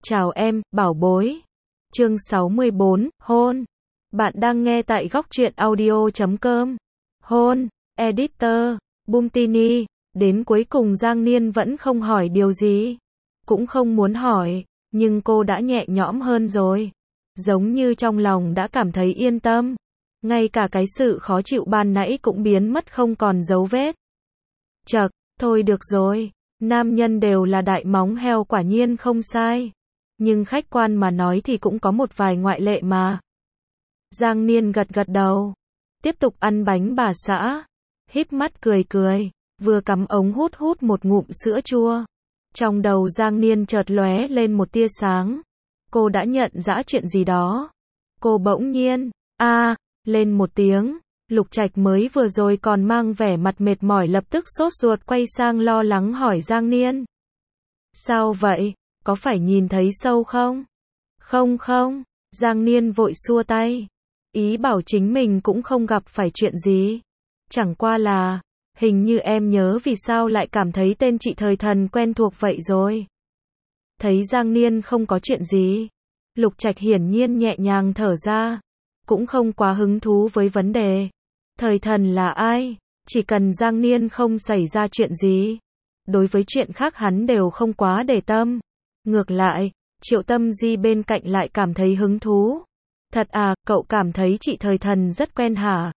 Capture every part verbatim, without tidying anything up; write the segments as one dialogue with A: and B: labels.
A: Chào em, bảo bối. Chương sáu mươi bốn, hôn. Bạn đang nghe tại góc truyện audio chấm com. Hôn, editor, Bumtini. Đến cuối cùng Giang Niên vẫn không hỏi điều gì. Cũng không muốn hỏi, nhưng cô đã nhẹ nhõm hơn rồi. Giống như trong lòng đã cảm thấy yên tâm. Ngay cả cái sự khó chịu ban nãy cũng biến mất không còn dấu vết. Chậc, thôi được rồi. Nam nhân đều là đại móng heo quả nhiên không sai. Nhưng khách quan mà nói thì cũng có một vài ngoại lệ mà. Giang Niên gật gật đầu. Tiếp tục ăn bánh bà xã. Híp mắt cười cười. Vừa cắm ống hút hút một ngụm sữa chua. Trong đầu Giang Niên chợt lóe lên một tia sáng. Cô đã nhận ra chuyện gì đó. Cô bỗng nhiên, a lên một tiếng. Lục Trạch mới vừa rồi còn mang vẻ mặt mệt mỏi lập tức sốt ruột quay sang lo lắng hỏi Giang Niên. Sao vậy? Có phải nhìn thấy sâu không? Không không, Giang Niên vội xua tay. Ý bảo chính mình cũng không gặp phải chuyện gì. Chẳng qua là, hình như em nhớ vì sao lại cảm thấy tên chị thời thần quen thuộc vậy rồi. Thấy Giang Niên không có chuyện gì. Lục Trạch hiển nhiên nhẹ nhàng thở ra. Cũng không quá hứng thú với vấn đề. Thời thần là ai? Chỉ cần Giang Niên không xảy ra chuyện gì. Đối với chuyện khác hắn đều không quá để tâm. Ngược lại, Triệu Tâm Di bên cạnh lại cảm thấy hứng thú. Thật à, cậu cảm thấy chị thời thần rất quen hả?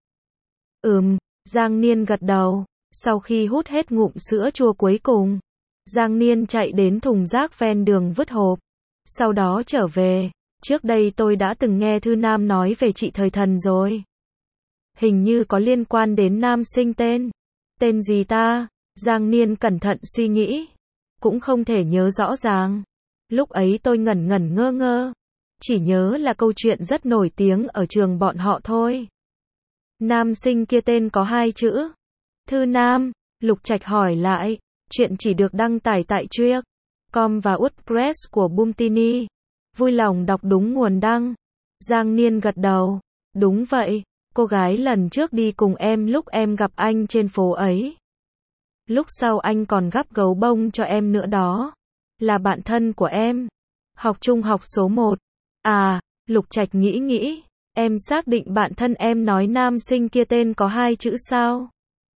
A: Ừm, Giang Niên gật đầu. Sau khi hút hết ngụm sữa chua cuối cùng, Giang Niên chạy đến thùng rác ven đường vứt hộp. Sau đó trở về. Trước đây tôi đã từng nghe Thư Nam nói về chị thời thần rồi. Hình như có liên quan đến nam sinh tên. Tên gì ta? Giang Niên cẩn thận suy nghĩ. Cũng không thể nhớ rõ ràng. Lúc ấy tôi ngẩn ngẩn ngơ ngơ. Chỉ nhớ là câu chuyện rất nổi tiếng ở trường bọn họ thôi. Nam sinh kia tên có hai chữ. Thư Nam, Lục Trạch hỏi lại. Chuyện chỉ được đăng tải tại Truy cập chấm com và WordPress của Bumtini. Vui lòng đọc đúng nguồn đăng. Giang Niên gật đầu. Đúng vậy, cô gái lần trước đi cùng em lúc em gặp anh trên phố ấy. Lúc sau anh còn gắp gấu bông cho em nữa đó. Là bạn thân của em. Học trung học số một. À, Lục Trạch nghĩ nghĩ. Em xác định bạn thân em nói nam sinh kia tên có hai chữ sao?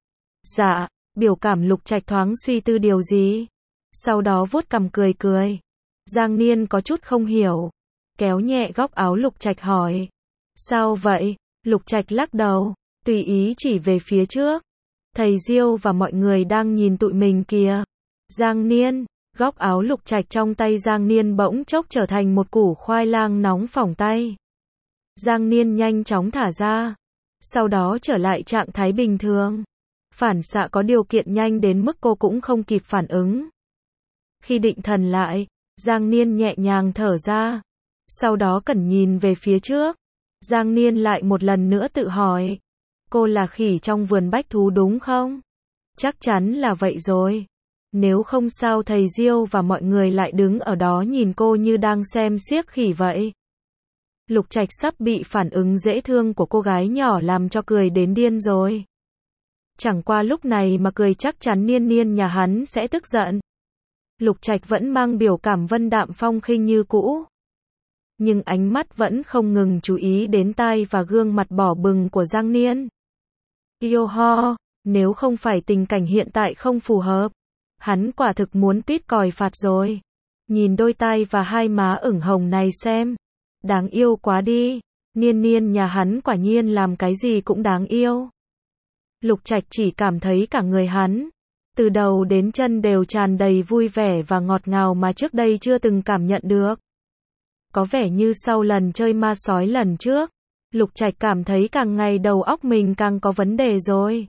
A: Dạ, biểu cảm Lục Trạch thoáng suy tư điều gì. Sau đó vuốt cằm cười cười. Giang Niên có chút không hiểu. Kéo nhẹ góc áo Lục Trạch hỏi. Sao vậy? Lục Trạch lắc đầu. Tùy ý chỉ về phía trước. Thầy Diêu và mọi người đang nhìn tụi mình kìa. Giang Niên. Góc áo Lục Trạch trong tay Giang Niên bỗng chốc trở thành một củ khoai lang nóng phỏng tay. Giang Niên nhanh chóng thả ra. Sau đó trở lại trạng thái bình thường. Phản xạ có điều kiện nhanh đến mức cô cũng không kịp phản ứng. Khi định thần lại, Giang Niên nhẹ nhàng thở ra. Sau đó cẩn nhìn về phía trước. Giang Niên lại một lần nữa tự hỏi. Cô là khỉ trong vườn bách thú đúng không? Chắc chắn là vậy rồi. Nếu không sao thầy Diêu và mọi người lại đứng ở đó nhìn cô như đang xem xiếc khỉ vậy. Lục Trạch sắp bị phản ứng dễ thương của cô gái nhỏ làm cho cười đến điên rồi. Chẳng qua lúc này mà cười chắc chắn Niên Niên nhà hắn sẽ tức giận. Lục Trạch vẫn mang biểu cảm vân đạm phong khinh như cũ. Nhưng ánh mắt vẫn không ngừng chú ý đến tai và gương mặt đỏ bừng của Giang Niên. Yêu ho, nếu không phải tình cảnh hiện tại không phù hợp, hắn quả thực muốn tít còi phạt rồi. Nhìn đôi tai và hai má ửng hồng này xem. Đáng yêu quá đi. Niên Niên nhà hắn quả nhiên làm cái gì cũng đáng yêu. Lục Trạch chỉ cảm thấy cả người hắn, từ đầu đến chân đều tràn đầy vui vẻ và ngọt ngào mà trước đây chưa từng cảm nhận được. Có vẻ như sau lần chơi ma sói lần trước, Lục Trạch cảm thấy càng ngày đầu óc mình càng có vấn đề rồi.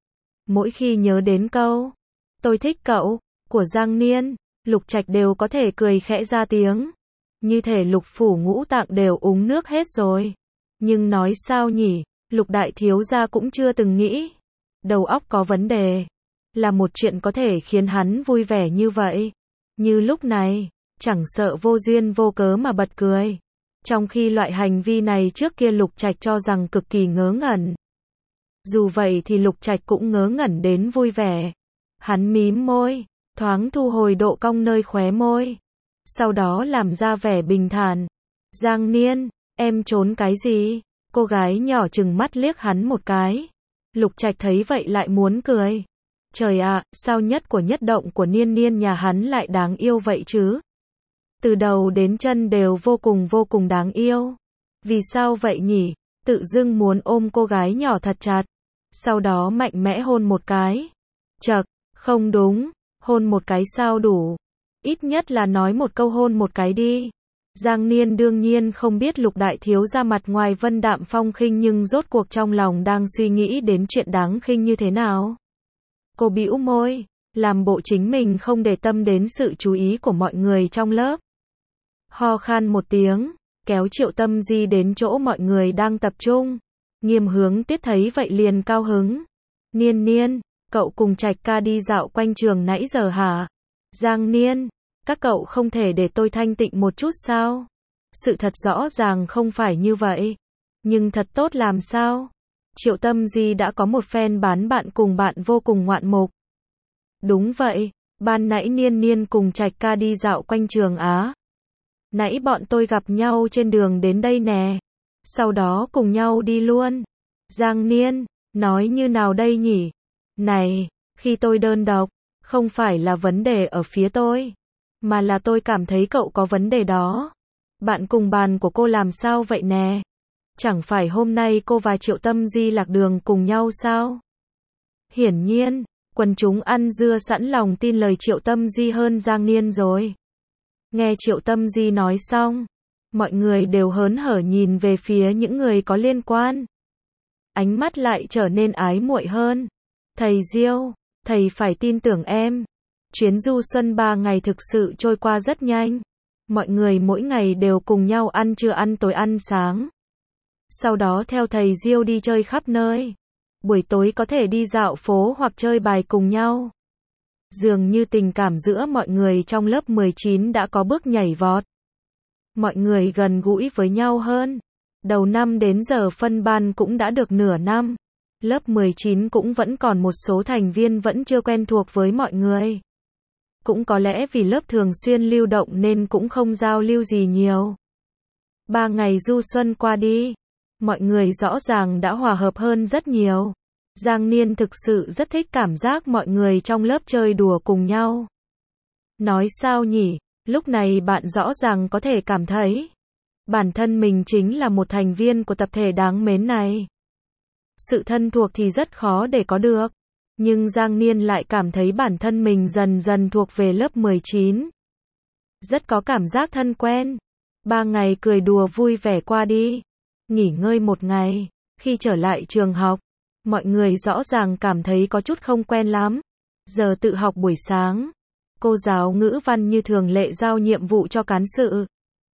A: Mỗi khi nhớ đến câu tôi thích cậu của Giang Niên, Lục Trạch đều có thể cười khẽ ra tiếng. Như thể lục phủ ngũ tạng đều uống nước hết rồi. Nhưng nói sao nhỉ, Lục đại thiếu gia cũng chưa từng nghĩ. Đầu óc có vấn đề. Là một chuyện có thể khiến hắn vui vẻ như vậy. Như lúc này, chẳng sợ vô duyên vô cớ mà bật cười. Trong khi loại hành vi này trước kia Lục Trạch cho rằng cực kỳ ngớ ngẩn. Dù vậy thì Lục Trạch cũng ngớ ngẩn đến vui vẻ. Hắn mím môi, thoáng thu hồi độ cong nơi khóe môi. sau đó làm ra vẻ bình thản. Giang Niên, em trốn cái gì? Cô gái nhỏ trừng mắt liếc hắn một cái. Lục Trạch thấy vậy lại muốn cười. Trời ạ, sao nhất của nhất động của Niên Niên nhà hắn lại đáng yêu vậy chứ? Từ đầu đến chân đều vô cùng vô cùng đáng yêu. Vì sao vậy nhỉ? Tự dưng muốn ôm cô gái nhỏ thật chặt. Sau đó mạnh mẽ hôn một cái. Chậc, không đúng, hôn một cái sao đủ. Ít nhất là nói một câu hôn một cái đi. Giang Niên đương nhiên không biết Lục đại thiếu ra mặt ngoài vân đạm phong khinh nhưng rốt cuộc trong lòng đang suy nghĩ đến chuyện đáng khinh như thế nào. Cô bĩu môi, làm bộ chính mình không để tâm đến sự chú ý của mọi người trong lớp. Ho khan một tiếng, kéo Triệu Tâm Di đến chỗ mọi người đang tập trung. Nghiêm Hướng Tiết thấy vậy liền cao hứng. Niên Niên, cậu cùng Trạch ca đi dạo quanh trường nãy giờ hả? Giang Niên, các cậu không thể để tôi thanh tịnh một chút sao? Sự thật rõ ràng không phải như vậy. Nhưng thật tốt làm sao? Triệu Tâm Di đã có một fan bán bạn cùng bạn vô cùng ngoạn mục. Đúng vậy, ban nãy Niên Niên cùng Trạch ca đi dạo quanh trường Á. Nãy bọn tôi gặp nhau trên đường đến đây nè. Sau đó cùng nhau đi luôn. Giang Niên, nói như nào đây nhỉ? Này, khi tôi đơn độc, không phải là vấn đề ở phía tôi, mà là tôi cảm thấy cậu có vấn đề đó. Bạn cùng bàn của cô làm sao vậy nè? Chẳng phải hôm nay cô và Triệu Tâm Di lạc đường cùng nhau sao? Hiển nhiên, quần chúng ăn dưa sẵn lòng tin lời Triệu Tâm Di hơn Giang Niên rồi. Nghe Triệu Tâm Di nói xong, mọi người đều hớn hở nhìn về phía những người có liên quan. Ánh mắt lại trở nên ái muội hơn. Thầy Diêu, thầy phải tin tưởng em. Chuyến du xuân ba ngày thực sự trôi qua rất nhanh. Mọi người mỗi ngày đều cùng nhau ăn trưa ăn tối ăn sáng. Sau đó theo thầy Diêu đi chơi khắp nơi. Buổi tối có thể đi dạo phố hoặc chơi bài cùng nhau. Dường như tình cảm giữa mọi người trong lớp mười chín đã có bước nhảy vọt. Mọi người gần gũi với nhau hơn. Đầu năm đến giờ phân ban cũng đã được nửa năm. Lớp mười chín cũng vẫn còn một số thành viên vẫn chưa quen thuộc với mọi người. Cũng có lẽ vì lớp thường xuyên lưu động nên cũng không giao lưu gì nhiều. Ba ngày du xuân qua đi, mọi người rõ ràng đã hòa hợp hơn rất nhiều. Giang Niên thực sự rất thích cảm giác mọi người trong lớp chơi đùa cùng nhau. Nói sao nhỉ, lúc này bạn rõ ràng có thể cảm thấy bản thân mình chính là một thành viên của tập thể đáng mến này. Sự thân thuộc thì rất khó để có được, nhưng Giang Niên lại cảm thấy bản thân mình dần dần thuộc về lớp mười chín. Rất có cảm giác thân quen. Ba ngày cười đùa vui vẻ qua đi. Nghỉ ngơi một ngày, khi trở lại trường học, mọi người rõ ràng cảm thấy có chút không quen lắm. Giờ tự học buổi sáng, cô giáo ngữ văn như thường lệ giao nhiệm vụ cho cán sự.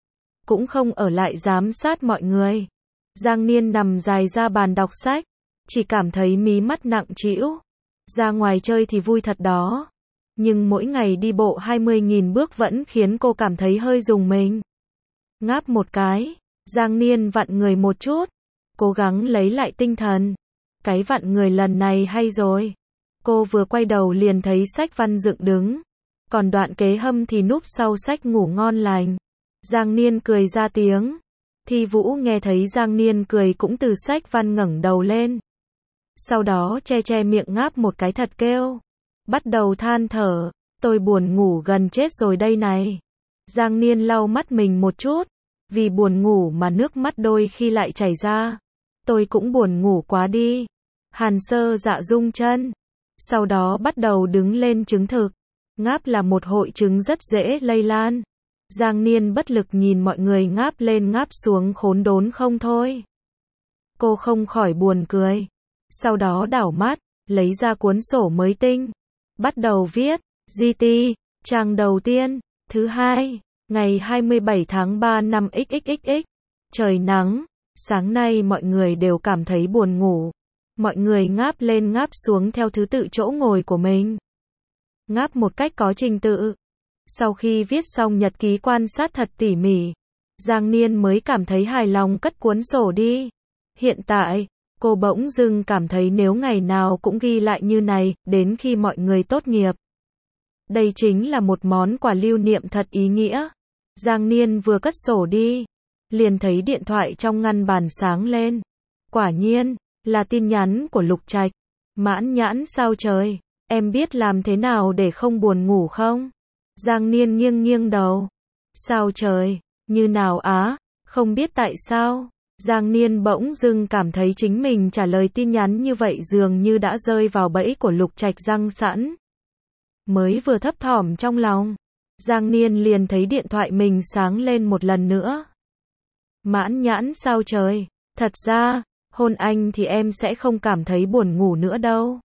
A: Cũng không ở lại giám sát mọi người. Giang Niên nằm dài ra bàn đọc sách, chỉ cảm thấy mí mắt nặng trĩu. Ra ngoài chơi thì vui thật đó, nhưng mỗi ngày đi bộ hai mươi nghìn bước vẫn khiến cô cảm thấy hơi rùng mình. Ngáp một cái, Giang Niên vặn người một chút, cố gắng lấy lại tinh thần. Cái vặn người lần này hay rồi. Cô vừa quay đầu liền thấy Sách Văn dựng đứng, còn Đoạn Kế Hâm thì núp sau sách ngủ ngon lành. Giang Niên cười ra tiếng. Thi Vũ nghe thấy Giang Niên cười cũng từ Sách Văn ngẩng đầu lên. Sau đó che che miệng ngáp một cái thật kêu. Bắt đầu than thở, tôi buồn ngủ gần chết rồi đây này. Giang Niên lau mắt mình một chút, vì buồn ngủ mà nước mắt đôi khi lại chảy ra. Tôi cũng buồn ngủ quá đi. Hàn Sơ Dạ rung chân, sau đó bắt đầu đứng lên chứng thực. Ngáp là một hội chứng rất dễ lây lan. Giang Niên bất lực nhìn mọi người ngáp lên ngáp xuống khốn đốn không thôi. Cô không khỏi buồn cười. Sau đó đảo mắt, lấy ra cuốn sổ mới tinh. Bắt đầu viết, giê tê, trang đầu tiên, thứ hai, ngày hai mươi bảy tháng ba năm x x x x. Trời nắng, sáng nay mọi người đều cảm thấy buồn ngủ. Mọi người ngáp lên ngáp xuống theo thứ tự chỗ ngồi của mình. Ngáp một cách có trình tự. Sau khi viết xong nhật ký quan sát thật tỉ mỉ, Giang Niên mới cảm thấy hài lòng cất cuốn sổ đi. Hiện tại, cô bỗng dưng cảm thấy nếu ngày nào cũng ghi lại như này, đến khi mọi người tốt nghiệp, đây chính là một món quà lưu niệm thật ý nghĩa. Giang Niên vừa cất sổ đi, liền thấy điện thoại trong ngăn bàn sáng lên. Quả nhiên, là tin nhắn của Lục Trạch. Mãn Nhãn sao trời, em biết làm thế nào để không buồn ngủ không? Giang Niên nghiêng nghiêng đầu. Sao trời, như nào á, không biết tại sao. Giang Niên bỗng dưng cảm thấy chính mình trả lời tin nhắn như vậy dường như đã rơi vào bẫy của Lục Trạch răng sẵn. Mới vừa thấp thỏm trong lòng, Giang Niên liền thấy điện thoại mình sáng lên một lần nữa. Mãn Nhãn sao trời, thật ra, hôn anh thì em sẽ không cảm thấy buồn ngủ nữa đâu.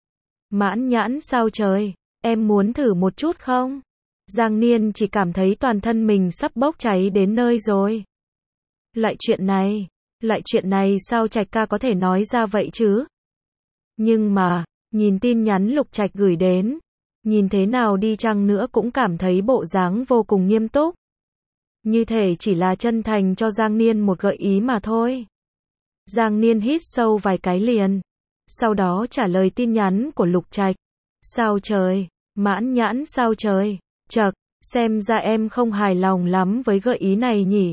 A: Mãn Nhãn sao trời, em muốn thử một chút không? Giang Niên chỉ cảm thấy toàn thân mình sắp bốc cháy đến nơi rồi. Loại chuyện này, loại chuyện này sao Trạch ca có thể nói ra vậy chứ? Nhưng mà, nhìn tin nhắn Lục Trạch gửi đến, nhìn thế nào đi chăng nữa cũng cảm thấy bộ dáng vô cùng nghiêm túc. Như thể chỉ là chân thành cho Giang Niên một gợi ý mà thôi. Giang Niên hít sâu vài cái liền, sau đó trả lời tin nhắn của Lục Trạch. Sao trời, Mãn Nhãn sao trời, chậc, xem ra em không hài lòng lắm với gợi ý này nhỉ.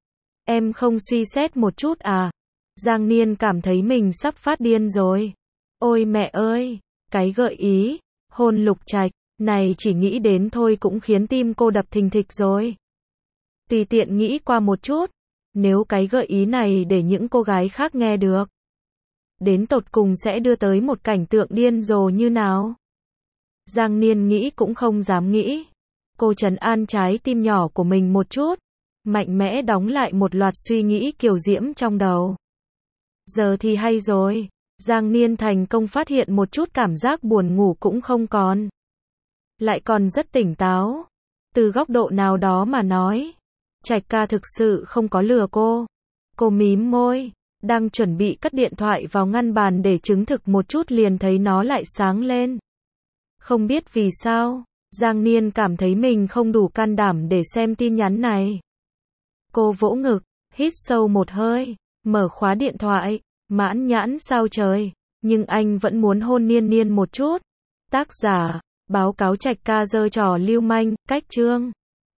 A: Em không suy xét một chút à? Giang Niên cảm thấy mình sắp phát điên rồi. Ôi mẹ ơi, cái gợi ý, hôn Lục Trạch, này chỉ nghĩ đến thôi cũng khiến tim cô đập thình thịch rồi. Tùy tiện nghĩ qua một chút, nếu cái gợi ý này để những cô gái khác nghe được, đến tột cùng sẽ đưa tới một cảnh tượng điên rồ như nào? Giang Niên nghĩ cũng không dám nghĩ. Cô trấn an trái tim nhỏ của mình một chút, mạnh mẽ đóng lại một loạt suy nghĩ kiều diễm trong đầu. Giờ thì hay rồi, Giang Niên thành công phát hiện một chút cảm giác buồn ngủ cũng không còn. Lại còn rất tỉnh táo. Từ góc độ nào đó mà nói, Trạch ca thực sự không có lừa cô. Cô mím môi, đang chuẩn bị cất điện thoại vào ngăn bàn để chứng thực một chút liền thấy nó lại sáng lên. Không biết vì sao, Giang Niên cảm thấy mình không đủ can đảm để xem tin nhắn này. Cô vỗ ngực, hít sâu một hơi, mở khóa điện thoại. Mãn Nhãn sao trời, nhưng anh vẫn muốn hôn Niên Niên một chút. Tác giả, báo cáo Trạch ca giơ trò lưu manh, cách chương.